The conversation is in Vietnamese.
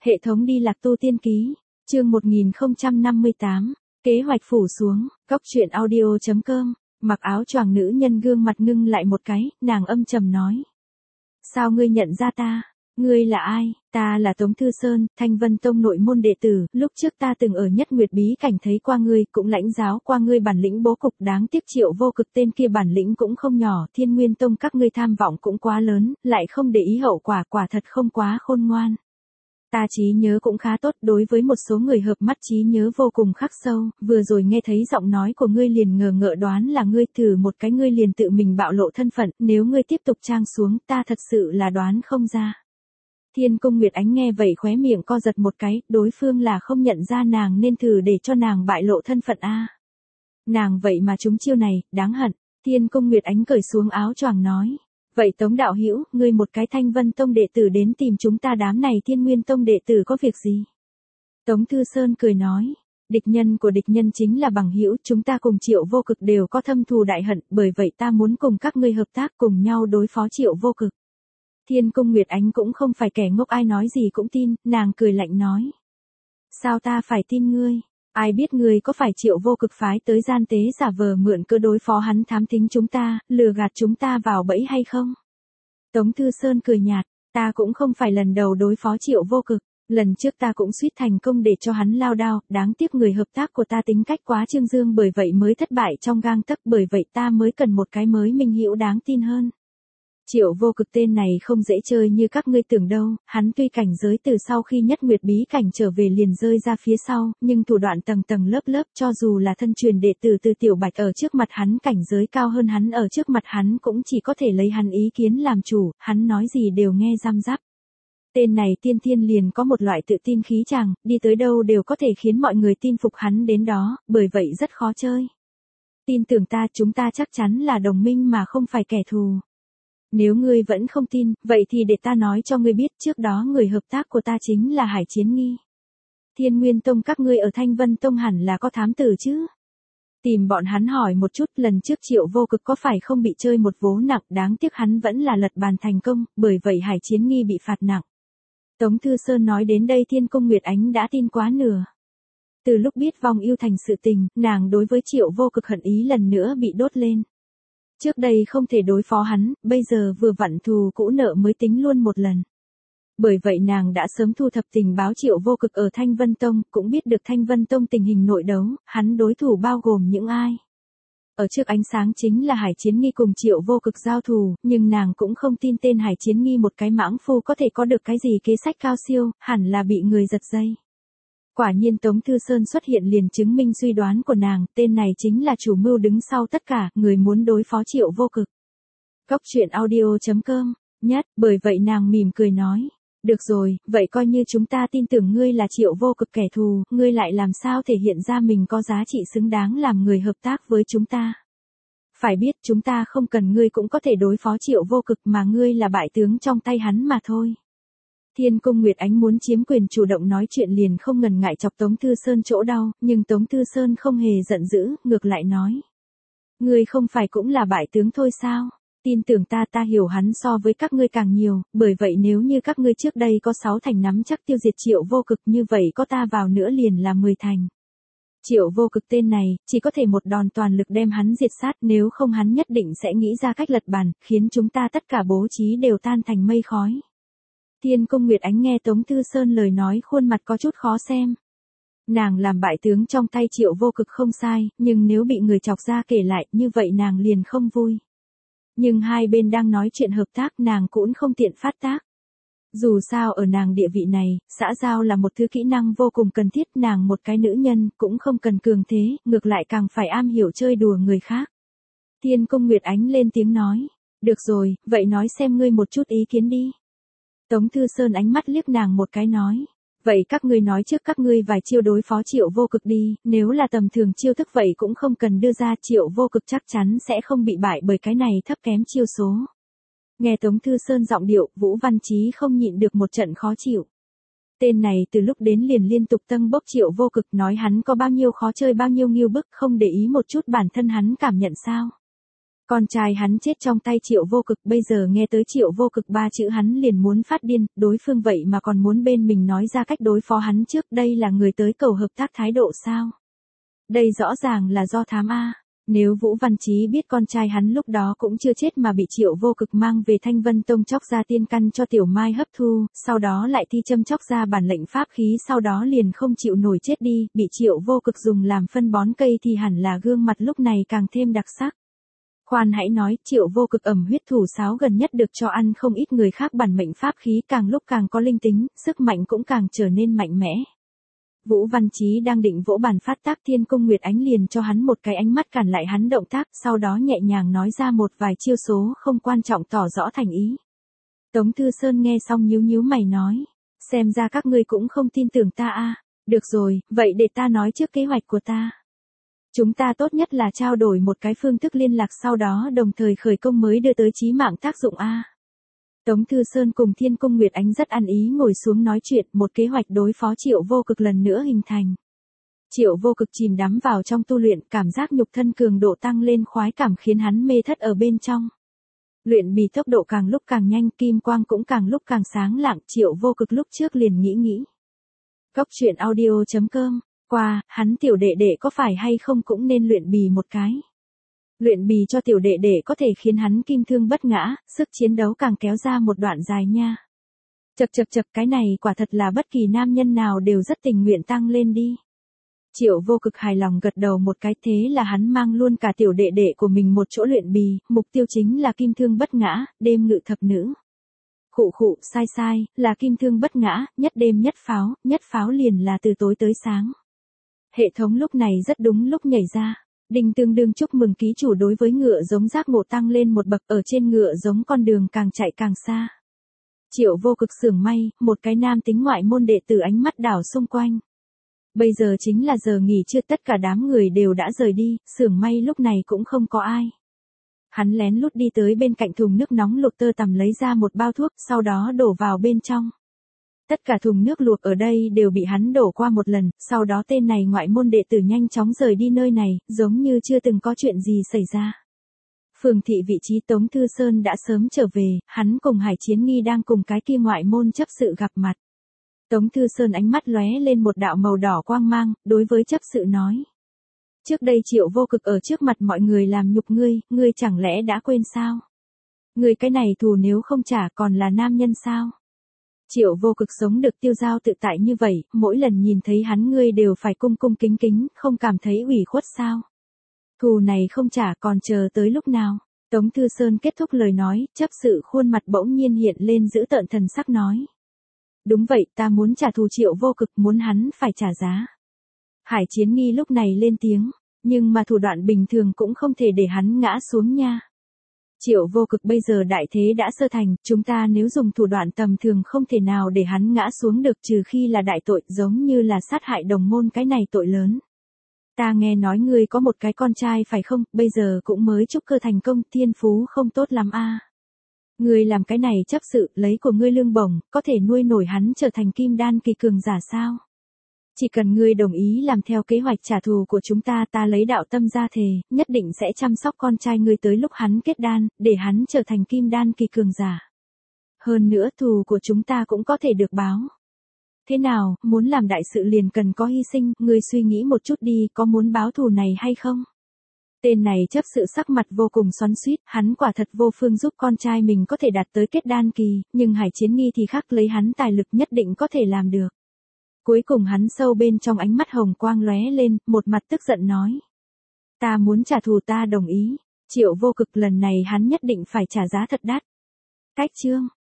Hệ thống đi lạc tu tiên ký, chương 1058, kế hoạch phủ xuống, cóc truyện audio.com, mặc áo choàng nữ nhân gương mặt ngưng lại một cái, nàng âm trầm nói. Sao ngươi nhận ra ta? Ngươi là ai? Ta là Tống Thư Sơn, Thanh Vân Tông nội môn đệ tử, lúc trước ta từng ở Nhất Nguyệt bí cảnh thấy qua ngươi, cũng lãnh giáo qua ngươi bản lĩnh bố cục, đáng tiếc Triệu Vô Cực tên kia bản lĩnh cũng không nhỏ, Thiên Nguyên Tông các ngươi tham vọng cũng quá lớn, lại không để ý hậu quả, quả thật không quá khôn ngoan. Ta trí nhớ cũng khá tốt, đối với một số người hợp mắt trí nhớ vô cùng khắc sâu, vừa rồi nghe thấy giọng nói của ngươi liền ngờ ngợ đoán là ngươi, thử một cái ngươi liền tự mình bạo lộ thân phận, nếu ngươi tiếp tục trang xuống, ta thật sự là đoán không ra. Thiên Cung Nguyệt Ánh nghe vậy khóe miệng co giật một cái, đối phương là không nhận ra nàng nên thử để cho nàng bại lộ thân phận a. Nàng vậy mà trúng chiêu này, đáng hận. Thiên Cung Nguyệt Ánh cởi xuống áo choàng nói. Vậy Tống đạo hữu, ngươi một cái Thanh Vân Tông đệ tử đến tìm chúng ta, đám này Thiên Nguyên Tông đệ tử có việc gì? Tống Thư Sơn cười nói. Địch nhân của địch nhân chính là bằng hữu, chúng ta cùng Triệu Vô Cực đều có thâm thù đại hận, bởi vậy ta muốn cùng các ngươi hợp tác cùng nhau đối phó Triệu Vô Cực. Thiên Cung Nguyệt Ánh cũng không phải kẻ ngốc, ai nói gì cũng tin, nàng cười lạnh nói. Sao ta phải tin ngươi? Ai biết ngươi có phải Triệu Vô Cực phái tới gian tế giả vờ mượn cơ đối phó hắn thám thính chúng ta, lừa gạt chúng ta vào bẫy hay không? Tống Thư Sơn cười nhạt, ta cũng không phải lần đầu đối phó Triệu Vô Cực, lần trước ta cũng suýt thành công để cho hắn lao đao, đáng tiếc người hợp tác của ta tính cách quá trương dương, bởi vậy mới thất bại trong gang tấc, bởi vậy ta mới cần một cái mới minh hữu đáng tin hơn. Triệu Vô Cực tên này không dễ chơi như các ngươi tưởng đâu, hắn tuy cảnh giới từ sau khi Nhất Nguyệt bí cảnh trở về liền rơi ra phía sau, nhưng thủ đoạn tầng tầng lớp lớp, cho dù là thân truyền đệ tử từ Tiểu Bạch ở trước mặt hắn cảnh giới cao hơn hắn, ở trước mặt hắn cũng chỉ có thể lấy hắn ý kiến làm chủ, hắn nói gì đều nghe răm rắp. Tên này tiên thiên liền có một loại tự tin khí chàng, đi tới đâu đều có thể khiến mọi người tin phục hắn đến đó, bởi vậy rất khó chơi. Tin tưởng ta, chúng ta chắc chắn là đồng minh mà không phải kẻ thù. Nếu ngươi vẫn không tin, vậy thì để ta nói cho ngươi biết, trước đó người hợp tác của ta chính là Hải Chiến Nghi. Thiên Nguyên Tông các ngươi ở Thanh Vân Tông hẳn là có thám tử chứ? Tìm bọn hắn hỏi một chút, lần trước Triệu Vô Cực có phải không bị chơi một vố nặng, đáng tiếc hắn vẫn là lật bàn thành công, bởi vậy Hải Chiến Nghi bị phạt nặng. Tống Thư Sơn nói đến đây, Thiên Cung Nguyệt Ánh đã tin quá nửa. Từ lúc biết Vong Yêu Thành sự tình, nàng đối với Triệu Vô Cực hận ý lần nữa bị đốt lên. Trước đây không thể đối phó hắn, bây giờ vừa vặn thù cũ nợ mới tính luôn một lần. Bởi vậy nàng đã sớm thu thập tình báo Triệu Vô Cực ở Thanh Vân Tông, cũng biết được Thanh Vân Tông tình hình nội đấu, hắn đối thủ bao gồm những ai. Ở trước ánh sáng chính là Hải Chiến Nghi cùng Triệu Vô Cực giao thù, nhưng nàng cũng không tin tên Hải Chiến Nghi một cái mãng phu có thể có được cái gì kế sách cao siêu, hẳn là bị người giật dây. Quả nhiên Tống Thư Sơn xuất hiện liền chứng minh suy đoán của nàng, tên này chính là chủ mưu đứng sau tất cả, người muốn đối phó Triệu Vô Cực. Cóc truyện audio.com, nhất, bởi vậy nàng mỉm cười nói. Được rồi, vậy coi như chúng ta tin tưởng ngươi là Triệu Vô Cực kẻ thù, ngươi lại làm sao thể hiện ra mình có giá trị xứng đáng làm người hợp tác với chúng ta. Phải biết chúng ta không cần ngươi cũng có thể đối phó Triệu Vô Cực, mà ngươi là bại tướng trong tay hắn mà thôi. Thiên Cung Nguyệt Ánh muốn chiếm quyền chủ động nói chuyện liền không ngần ngại chọc Tống Thư Sơn chỗ đau, nhưng Tống Thư Sơn không hề giận dữ, ngược lại nói. Ngươi không phải cũng là bại tướng thôi sao? Tin tưởng ta, ta hiểu hắn so với các ngươi càng nhiều, bởi vậy nếu như các ngươi trước đây có 6 thành nắm chắc tiêu diệt Triệu Vô Cực, như vậy có ta vào nữa liền là 10 thành. Triệu Vô Cực tên này, chỉ có thể một đòn toàn lực đem hắn diệt sát, nếu không hắn nhất định sẽ nghĩ ra cách lật bàn, khiến chúng ta tất cả bố trí đều tan thành mây khói. Thiên Cung Nguyệt Ánh nghe Tống Thư Sơn lời nói khuôn mặt có chút khó xem. Nàng làm bại tướng trong tay Triệu Vô Cực không sai, nhưng nếu bị người chọc ra kể lại như vậy nàng liền không vui. Nhưng hai bên đang nói chuyện hợp tác, nàng cũng không tiện phát tác. Dù sao ở nàng địa vị này, xã giao là một thứ kỹ năng vô cùng cần thiết, nàng một cái nữ nhân cũng không cần cường thế, ngược lại càng phải am hiểu chơi đùa người khác. Thiên Cung Nguyệt Ánh lên tiếng nói. Được rồi, vậy nói xem ngươi một chút ý kiến đi. Tống Thư Sơn ánh mắt liếc nàng một cái nói. Vậy các ngươi nói trước các ngươi vài chiêu đối phó Triệu Vô Cực đi, nếu là tầm thường chiêu thức vậy cũng không cần đưa ra, Triệu Vô Cực chắc chắn sẽ không bị bại bởi cái này thấp kém chiêu số. Nghe Tống Thư Sơn giọng điệu, Vũ Văn Chí không nhịn được một trận khó chịu. Tên này từ lúc đến liền liên tục tâng bốc Triệu Vô Cực, nói hắn có bao nhiêu khó chơi bao nhiêu nghiêu bức, không để ý một chút bản thân hắn cảm nhận sao. Con trai hắn chết trong tay Triệu Vô Cực, bây giờ nghe tới Triệu Vô Cực ba chữ hắn liền muốn phát điên, đối phương vậy mà còn muốn bên mình nói ra cách đối phó hắn trước, đây là người tới cầu hợp tác thái độ sao? Đây rõ ràng là do thám A. Nếu Vũ Văn Chí biết con trai hắn lúc đó cũng chưa chết mà bị Triệu Vô Cực mang về Thanh Vân Tông chóc ra tiên căn cho Tiểu Mai hấp thu, sau đó lại thi châm chóc ra bản lệnh pháp khí, sau đó liền không chịu nổi chết đi, bị Triệu Vô Cực dùng làm phân bón cây thì hẳn là gương mặt lúc này càng thêm đặc sắc. Khoan hãy nói, Triệu Vô Cực ẩm huyết thủ sáo gần nhất được cho ăn không ít người khác bản mệnh pháp khí, càng lúc càng có linh tính, sức mạnh cũng càng trở nên mạnh mẽ. Vũ Văn Chí đang định vỗ bàn phát tác, Thiên Cung Nguyệt Ánh liền cho hắn một cái ánh mắt cản lại hắn động tác, sau đó nhẹ nhàng nói ra một vài chiêu số không quan trọng tỏ rõ thành ý. Tống Thư Sơn nghe xong nhíu nhíu mày nói, xem ra các ngươi cũng không tin tưởng ta a. Được rồi, vậy để ta nói trước kế hoạch của ta. Chúng ta tốt nhất là trao đổi một cái phương thức liên lạc, sau đó đồng thời khởi công mới đưa tới chí mạng tác dụng a. Tống Thư Sơn cùng Thiên Cung Nguyệt Ánh rất ăn ý ngồi xuống nói chuyện, một kế hoạch đối phó Triệu Vô Cực lần nữa hình thành. Triệu Vô Cực chìm đắm vào trong tu luyện, cảm giác nhục thân cường độ tăng lên, khoái cảm khiến hắn mê thất ở bên trong. Luyện bì tốc độ càng lúc càng nhanh, kim quang cũng càng lúc càng sáng lạng, Triệu Vô Cực lúc trước liền nghĩ. Cốc truyện audio.com, qua, hắn tiểu đệ đệ có phải hay không cũng nên luyện bì một cái. Luyện bì cho tiểu đệ đệ có thể khiến hắn kim thương bất ngã, sức chiến đấu càng kéo ra một đoạn dài nha. Chậc, cái này quả thật là bất kỳ nam nhân nào đều rất tình nguyện tăng lên đi. Triệu Vô Cực hài lòng gật đầu một cái, thế là hắn mang luôn cả tiểu đệ đệ của mình một chỗ luyện bì, mục tiêu chính là kim thương bất ngã, đêm ngự thập nữ. Khụ, sai, là kim thương bất ngã, nhất đêm nhất pháo liền là từ tối tới sáng. Hệ thống lúc này rất đúng lúc nhảy ra. Đinh tương đương chúc mừng ký chủ đối với ngựa giống giác ngộ tăng lên một bậc, ở trên ngựa giống con đường càng chạy càng xa. Triệu Vô Cực xưởng may, một cái nam tính ngoại môn đệ tử ánh mắt đảo xung quanh. Bây giờ chính là giờ nghỉ trưa, tất cả đám người đều đã rời đi, xưởng may lúc này cũng không có ai. Hắn lén lút đi tới bên cạnh thùng nước nóng luộc tơ tằm lấy ra một bao thuốc, sau đó đổ vào bên trong. Tất cả thùng nước luộc ở đây đều bị hắn đổ qua một lần, sau đó tên này ngoại môn đệ tử nhanh chóng rời đi nơi này, giống như chưa từng có chuyện gì xảy ra. Phường thị vị trí Tống Thư Sơn đã sớm trở về, hắn cùng Hải Chiến Nghi đang cùng cái kia ngoại môn chấp sự gặp mặt. Tống Thư Sơn ánh mắt lóe lên một đạo màu đỏ quang mang, đối với chấp sự nói. Trước đây Triệu Vô Cực ở trước mặt mọi người làm nhục ngươi chẳng lẽ đã quên sao? Ngươi cái này thù nếu không trả còn là nam nhân sao? Triệu Vô Cực sống được tiêu dao tự tại như vậy, mỗi lần nhìn thấy hắn ngươi đều phải cung cung kính, không cảm thấy ủy khuất sao? Thù này không trả còn chờ tới lúc nào? Tống Thư Sơn kết thúc lời nói, chấp sự khuôn mặt bỗng nhiên hiện lên dữ tợn thần sắc nói. Đúng vậy, ta muốn trả thù Triệu Vô Cực, muốn hắn phải trả giá. Hải Chiến Nghi lúc này lên tiếng, nhưng mà thủ đoạn bình thường cũng không thể để hắn ngã xuống nha. Triệu Vô Cực bây giờ đại thế đã sơ thành, chúng ta nếu dùng thủ đoạn tầm thường không thể nào để hắn ngã xuống được, trừ khi là đại tội, giống như là sát hại đồng môn, cái này tội lớn. Ta nghe nói ngươi có một cái con trai phải không, bây giờ cũng mới trúc cơ thành công, thiên phú không tốt lắm a. Ngươi làm cái này chấp sự, lấy của ngươi lương bổng, có thể nuôi nổi hắn trở thành kim đan kỳ cường giả sao? Chỉ cần ngươi đồng ý làm theo kế hoạch trả thù của chúng ta, ta lấy đạo tâm ra thề, nhất định sẽ chăm sóc con trai ngươi tới lúc hắn kết đan, để hắn trở thành kim đan kỳ cường giả. Hơn nữa thù của chúng ta cũng có thể được báo. Thế nào, muốn làm đại sự liền cần có hy sinh, ngươi suy nghĩ một chút đi, có muốn báo thù này hay không? Tên này chấp sự sắc mặt vô cùng xoắn xuýt, hắn quả thật vô phương giúp con trai mình có thể đạt tới kết đan kỳ, nhưng Hải Chiến Nghi thì khác, lấy hắn tài lực nhất định có thể làm được. Cuối cùng hắn sâu bên trong ánh mắt hồng quang lóe lên, một mặt tức giận nói. Ta muốn trả thù, ta đồng ý. Triệu Vô Cực lần này hắn nhất định phải trả giá thật đắt. Cách chương.